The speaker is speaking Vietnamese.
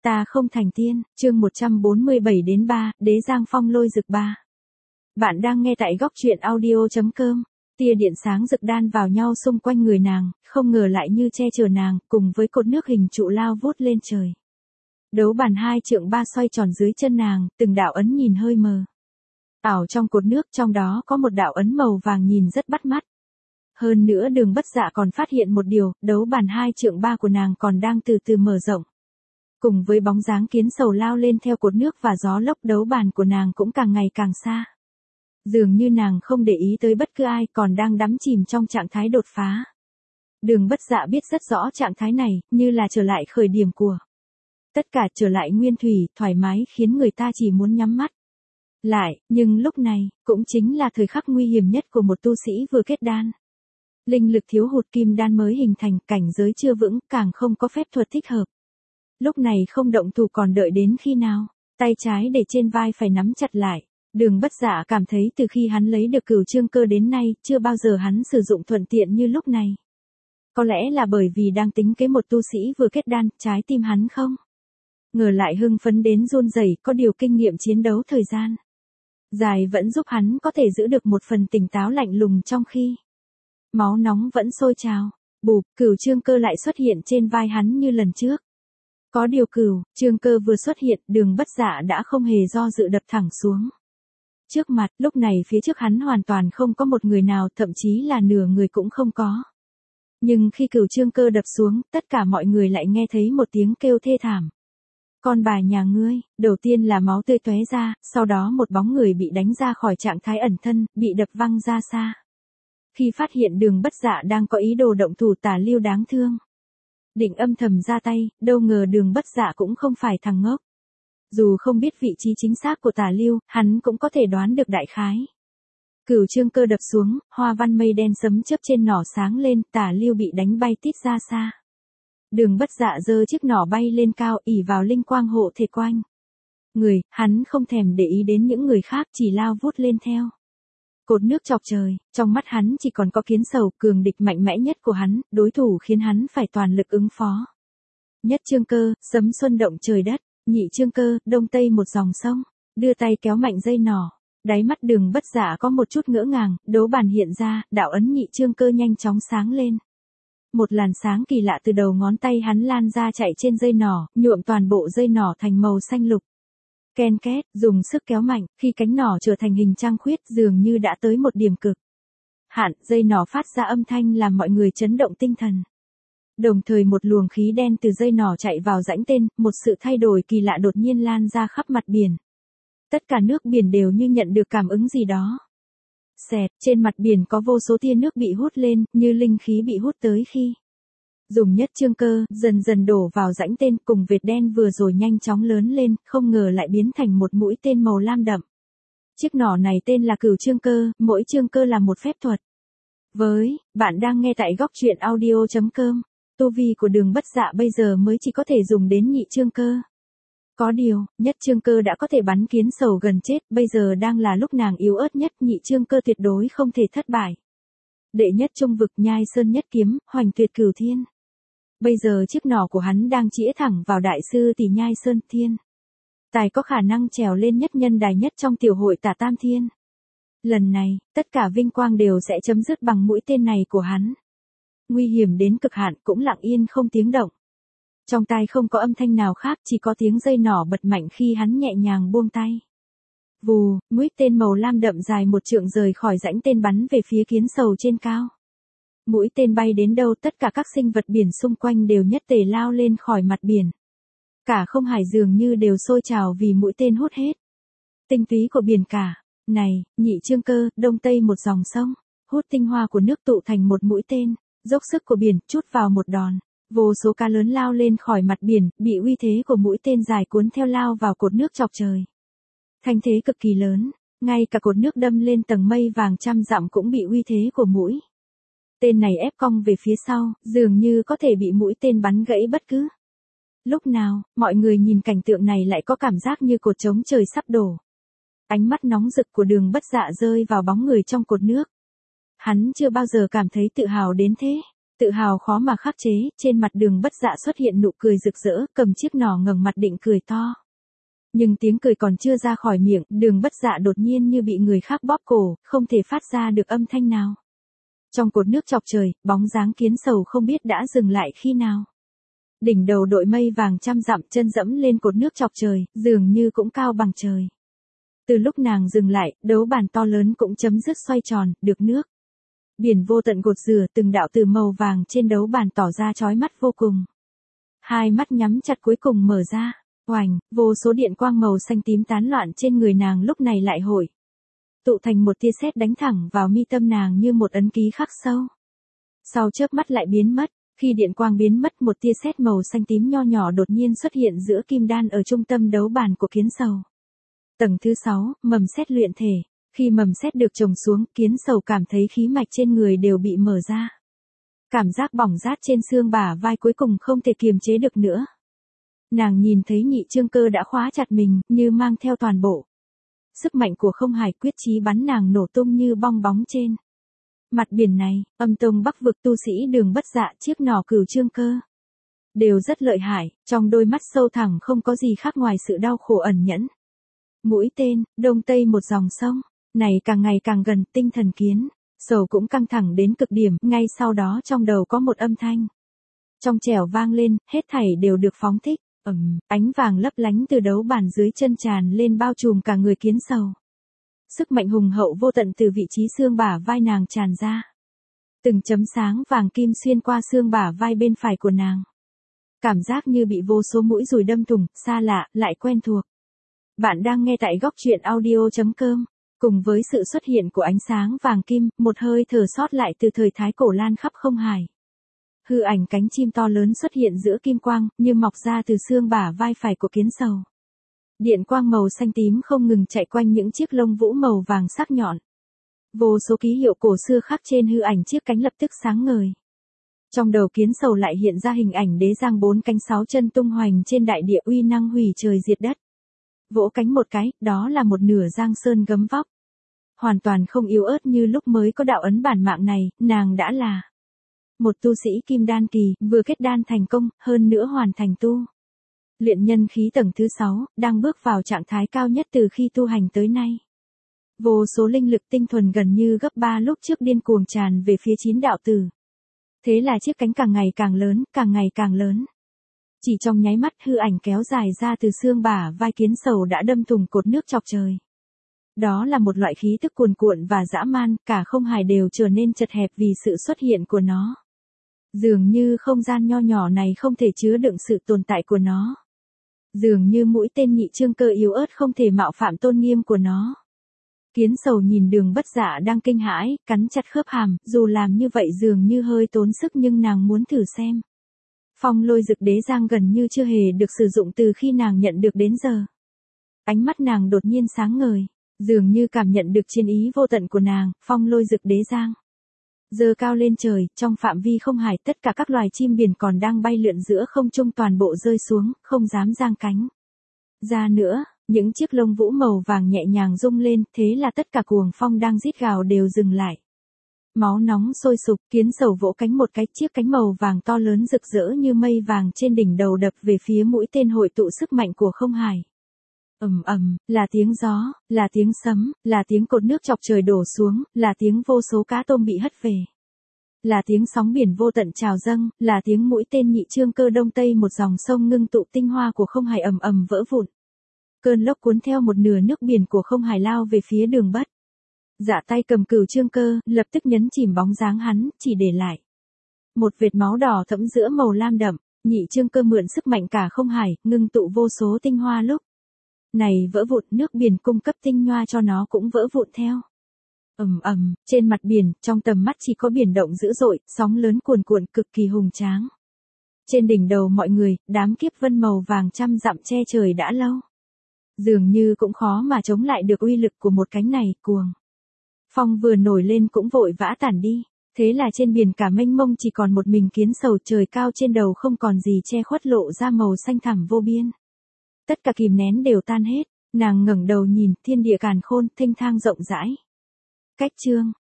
Ta không thành tiên, chương 147 đến 3, Đế Giang Phong lôi rực 3. Bạn đang nghe tại góc truyện audio.com. Tia điện sáng rực đan vào nhau xung quanh người nàng, không ngờ lại như che chở nàng, cùng với cột nước hình trụ lao vút lên trời. Đấu bàn 2 trượng 3 xoay tròn dưới chân nàng, từng đạo ấn nhìn hơi mờ. Ảo trong cột nước, trong đó có một đạo ấn màu vàng nhìn rất bắt mắt. Hơn nữa Đường Bất Dạ còn phát hiện một điều, đấu bàn 2 trượng 3 của nàng còn đang từ từ mở rộng. Cùng với bóng dáng kiến sầu lao lên theo cột nước và gió lốc, đấu bàn của nàng cũng càng ngày càng xa. Dường như nàng không để ý tới bất cứ ai, còn đang đắm chìm trong trạng thái đột phá. Đường Bất Dạ biết rất rõ trạng thái này, như là trở lại khởi điểm của tất cả, trở lại nguyên thủy, thoải mái khiến người ta chỉ muốn nhắm mắt lại, nhưng lúc này, cũng chính là thời khắc nguy hiểm nhất của một tu sĩ vừa kết đan. Linh lực thiếu hụt, kim đan mới hình thành, cảnh giới chưa vững, càng không có phép thuật thích hợp. Lúc này không động thủ còn đợi đến khi nào? Tay trái để trên vai phải nắm chặt lại. Đường Bất Dạ cảm thấy từ khi hắn lấy được Cửu Chương Cơ đến nay, chưa bao giờ hắn sử dụng thuận tiện như lúc này. Có lẽ là bởi vì đang tính kế một tu sĩ vừa kết đan, trái tim hắn không ngờ lại hưng phấn đến run rẩy, có điều kinh nghiệm chiến đấu thời gian dài vẫn giúp hắn có thể giữ được một phần tỉnh táo lạnh lùng trong khi máu nóng vẫn sôi trào. Bụp, Cửu Chương Cơ lại xuất hiện trên vai hắn như lần trước. Có điều Cửu Chương Cơ vừa xuất hiện, Đường Bất Dạ đã không hề do dự đập thẳng xuống trước mặt. Lúc này phía trước hắn hoàn toàn không có một người nào, thậm chí là nửa người cũng không có. Nhưng khi Cửu Chương Cơ đập xuống, tất cả mọi người lại nghe thấy một tiếng kêu thê thảm. Con bà nhà ngươi, đầu tiên là máu tươi tóe ra, sau đó một bóng người bị đánh ra khỏi trạng thái ẩn thân, bị đập văng ra xa. Khi phát hiện Đường Bất Dạ đang có ý đồ động thủ, Tả Lưu đáng thương định âm thầm ra tay, đâu ngờ Đường Bất Dạ cũng không phải thằng ngốc. Dù không biết vị trí chính xác của Tả Lưu, hắn cũng có thể đoán được đại khái. Cửu Chương Cơ đập xuống, hoa văn mây đen sấm chớp trên nỏ sáng lên, Tả Lưu bị đánh bay tít ra xa. Đường Bất Dạ giơ chiếc nỏ bay lên cao, ỷ vào linh quang hộ thể quanh người, hắn không thèm để ý đến những người khác, chỉ lao vút lên theo cột nước chọc trời. Trong mắt hắn chỉ còn có kiến sầu, cường địch mạnh mẽ nhất của hắn, đối thủ khiến hắn phải toàn lực ứng phó. Nhất Chương Cơ, sấm xuân động trời đất. Nhị Chương Cơ, đông tây một dòng sông. Đưa tay kéo mạnh dây nỏ. Đáy mắt Đường Bất Dạ có một chút ngỡ ngàng, đấu bàn hiện ra, đạo ấn Nhị Chương Cơ nhanh chóng sáng lên. Một làn sáng kỳ lạ từ đầu ngón tay hắn lan ra chạy trên dây nỏ, nhuộm toàn bộ dây nỏ thành màu xanh lục. Ken két, dùng sức kéo mạnh, khi cánh nỏ trở thành hình trăng khuyết, dường như đã tới một điểm cực hạn, dây nỏ phát ra âm thanh làm mọi người chấn động tinh thần. Đồng thời một luồng khí đen từ dây nỏ chạy vào rãnh tên, một sự thay đổi kỳ lạ đột nhiên lan ra khắp mặt biển. Tất cả nước biển đều như nhận được cảm ứng gì đó. Xẹt, trên mặt biển có vô số tia nước bị hút lên, như linh khí bị hút tới khi dùng Nhất Chương Cơ, dần dần đổ vào rãnh tên, cùng vệt đen vừa rồi nhanh chóng lớn lên, không ngờ lại biến thành một mũi tên màu lam đậm. Chiếc nỏ này tên là Cửu Chương Cơ, mỗi chương cơ là một phép thuật. Bạn đang nghe tại góc truyện audio.com. Tu vi của Đường Bất Dạ bây giờ mới chỉ có thể dùng đến Nhị Chương Cơ. Có điều, Nhất Chương Cơ đã có thể bắn kiến sầu gần chết, bây giờ đang là lúc nàng yếu ớt nhất, Nhị Chương Cơ tuyệt đối không thể thất bại. Đệ nhất trung vực, Nhai Sơn nhất kiếm, hoành tuyệt cửu thiên. Bây giờ chiếc nỏ của hắn đang chĩa thẳng vào đại sư tỷ Nhai Sơn Thiên. Tài có khả năng trèo lên nhất nhân đài nhất trong tiểu hội Tả Tam Thiên. Lần này, tất cả vinh quang đều sẽ chấm dứt bằng mũi tên này của hắn. Nguy hiểm đến cực hạn, cũng lặng yên không tiếng động. Trong tai không có âm thanh nào khác, chỉ có tiếng dây nỏ bật mạnh khi hắn nhẹ nhàng buông tay. Vù, mũi tên màu lam đậm dài một trượng rời khỏi rãnh tên bắn về phía kiến sầu trên cao. Mũi tên bay đến đâu, tất cả các sinh vật biển xung quanh đều nhất tề lao lên khỏi mặt biển. Cả không hải dường như đều sôi trào vì mũi tên hút hết tinh túy của biển cả. Này, Nhị Chương Cơ, đông tây một dòng sông, hút tinh hoa của nước tụ thành một mũi tên, dốc sức của biển, chút vào một đòn. Vô số cá lớn lao lên khỏi mặt biển, bị uy thế của mũi tên dài cuốn theo lao vào cột nước chọc trời. Thanh thế cực kỳ lớn, ngay cả cột nước đâm lên tầng mây vàng trăm dặm cũng bị uy thế của mũi tên này ép cong về phía sau, dường như có thể bị mũi tên bắn gãy bất cứ lúc nào. Mọi người nhìn cảnh tượng này lại có cảm giác như cột trống trời sắp đổ. Ánh mắt nóng rực của Đường Bất Dạ rơi vào bóng người trong cột nước. Hắn chưa bao giờ cảm thấy tự hào đến thế. Tự hào khó mà khắc chế, trên mặt Đường Bất Dạ xuất hiện nụ cười rực rỡ, cầm chiếc nỏ ngẩng mặt định cười to. Nhưng tiếng cười còn chưa ra khỏi miệng, Đường Bất Dạ đột nhiên như bị người khác bóp cổ, không thể phát ra được âm thanh nào. Trong cột nước chọc trời, bóng dáng Kiến Sầu không biết đã dừng lại khi nào. Đỉnh đầu đội mây vàng trăm dặm, chân dẫm lên cột nước chọc trời, dường như cũng cao bằng trời. Từ lúc nàng dừng lại, đấu bàn to lớn cũng chấm dứt xoay tròn, được nước. Biển vô tận gột rửa, từng đạo từ màu vàng trên đấu bàn tỏ ra chói mắt vô cùng. Hai mắt nhắm chặt cuối cùng mở ra, oành, vô số điện quang màu xanh tím tán loạn trên người nàng lúc này lại hội tụ thành một tia sét đánh thẳng vào mi tâm nàng như một ấn ký khắc sâu. Sau chớp mắt lại biến mất, khi điện quang biến mất, một tia sét màu xanh tím nho nhỏ đột nhiên xuất hiện giữa kim đan ở trung tâm đấu bàn của Kiến Sầu. Tầng thứ 6, mầm sét luyện thể. Khi mầm sét được trồng xuống, Kiến Sầu cảm thấy khí mạch trên người đều bị mở ra. Cảm giác bỏng rát trên xương bả vai cuối cùng không thể kiềm chế được nữa. Nàng nhìn thấy Nhị Chương Cơ đã khóa chặt mình, như mang theo toàn bộ sức mạnh của Không Hải, quyết chí bắn nàng nổ tung như bong bóng trên mặt biển này. Âm tông Bắc vực tu sĩ Đường Bất Dạ, chiếc nỏ Cửu Chương Cơ đều rất lợi hại, trong đôi mắt sâu thẳm không có gì khác ngoài sự đau khổ ẩn nhẫn. Mũi tên, đông tây một dòng sông, này càng ngày càng gần, tinh thần Kiến Sầu cũng căng thẳng đến cực điểm, ngay sau đó trong đầu có một âm thanh trong trẻo vang lên, hết thảy đều được phóng thích. Ánh vàng lấp lánh từ đấu bàn dưới chân tràn lên bao trùm cả người Kiến Sầu. Sức mạnh hùng hậu vô tận từ vị trí xương bả vai nàng tràn ra. Từng chấm sáng vàng kim xuyên qua xương bả vai bên phải của nàng. Cảm giác như bị vô số mũi dùi đâm thủng, xa lạ, lại quen thuộc. Bạn đang nghe tại góc truyện audio.com. Cùng với sự xuất hiện của ánh sáng vàng kim, một hơi thở sót lại từ thời Thái Cổ lan khắp Không Hải. Hư ảnh cánh chim to lớn xuất hiện giữa kim quang, như mọc ra từ xương bả vai phải của Kiến Sầu. Điện quang màu xanh tím không ngừng chạy quanh những chiếc lông vũ màu vàng sắc nhọn. Vô số ký hiệu cổ xưa khắc trên hư ảnh chiếc cánh lập tức sáng ngời. Trong đầu Kiến Sầu lại hiện ra hình ảnh đế giang 4 cánh 6 chân tung hoành trên đại địa, uy năng hủy trời diệt đất. Vỗ cánh một cái, đó là một nửa giang sơn gấm vóc. Hoàn toàn không yếu ớt như lúc mới có đạo ấn bản mạng này, nàng đã là một tu sĩ kim đan kỳ, vừa kết đan thành công, hơn nữa hoàn thành tu luyện nhân khí tầng thứ 6, đang bước vào trạng thái cao nhất từ khi tu hành tới nay. Vô số linh lực tinh thuần gần như gấp 3 lúc trước điên cuồng tràn về phía 9 đạo tử. Thế là chiếc cánh càng ngày càng lớn, càng ngày càng lớn. Chỉ trong nháy mắt, hư ảnh kéo dài ra từ xương bả vai Kiến Sầu đã đâm thủng cột nước chọc trời. Đó là một loại khí tức cuồn cuộn và dã man, cả Không Hải đều trở nên chật hẹp vì sự xuất hiện của nó. Dường như không gian nho nhỏ này không thể chứa đựng sự tồn tại của nó. Dường như mũi tên Nhị Chương Cơ yếu ớt không thể mạo phạm tôn nghiêm của nó. Kiến Sầu nhìn Đường Bất Dạ đang kinh hãi, cắn chặt khớp hàm, dù làm như vậy dường như hơi tốn sức nhưng nàng muốn thử xem. Phong Lôi Dực Đế Giang gần như chưa hề được sử dụng từ khi nàng nhận được đến giờ. Ánh mắt nàng đột nhiên sáng ngời, dường như cảm nhận được chiến ý vô tận của nàng. Phong Lôi Dực Đế Giang giơ cao lên trời, trong phạm vi Không Hải tất cả các loài chim biển còn đang bay lượn giữa không trung toàn bộ rơi xuống, không dám giang cánh ra nữa. Những chiếc lông vũ màu vàng nhẹ nhàng rung lên, thế là tất cả cuồng phong đang rít gào đều dừng lại. Máu nóng sôi sục, Kiến Sầu vỗ cánh một cái, chiếc cánh màu vàng to lớn rực rỡ như mây vàng trên đỉnh đầu đập về phía mũi tên hội tụ sức mạnh của Không Hải. Là tiếng gió, là tiếng sấm, là tiếng cột nước chọc trời đổ xuống, là tiếng vô số cá tôm bị hất về. Là tiếng sóng biển vô tận trào dâng, là tiếng mũi tên Nhị Chương Cơ đông tây một dòng sông ngưng tụ tinh hoa của Không Hải vỡ vụn. Cơn lốc cuốn theo một nửa nước biển của Không Hải lao về phía Đường Bất Dạ, tay cầm Cửu Chương Cơ, lập tức nhấn chìm bóng dáng hắn, chỉ để lại một vệt máu đỏ thẫm giữa màu lam đậm. Nhị Chương Cơ mượn sức mạnh cả Không Hải, ngưng tụ vô số tinh hoa lúc này vỡ vụn, nước biển cung cấp tinh hoa cho nó cũng vỡ vụn theo. Trên mặt biển, trong tầm mắt chỉ có biển động dữ dội, sóng lớn cuồn cuộn cực kỳ hùng tráng. Trên đỉnh đầu mọi người, đám kiếp vân màu vàng trăm dặm che trời đã lâu. Dường như cũng khó mà chống lại được uy lực của một cánh này, cuồng phong vừa nổi lên cũng vội vã tản đi. Thế là trên biển cả mênh mông chỉ còn một mình Kiến Sầu, trời cao trên đầu không còn gì che khuất, lộ ra màu xanh thẳm vô biên. Tất cả kìm nén đều tan hết, nàng ngẩng đầu nhìn, thiên địa càn khôn, thênh thang rộng rãi. Cách chương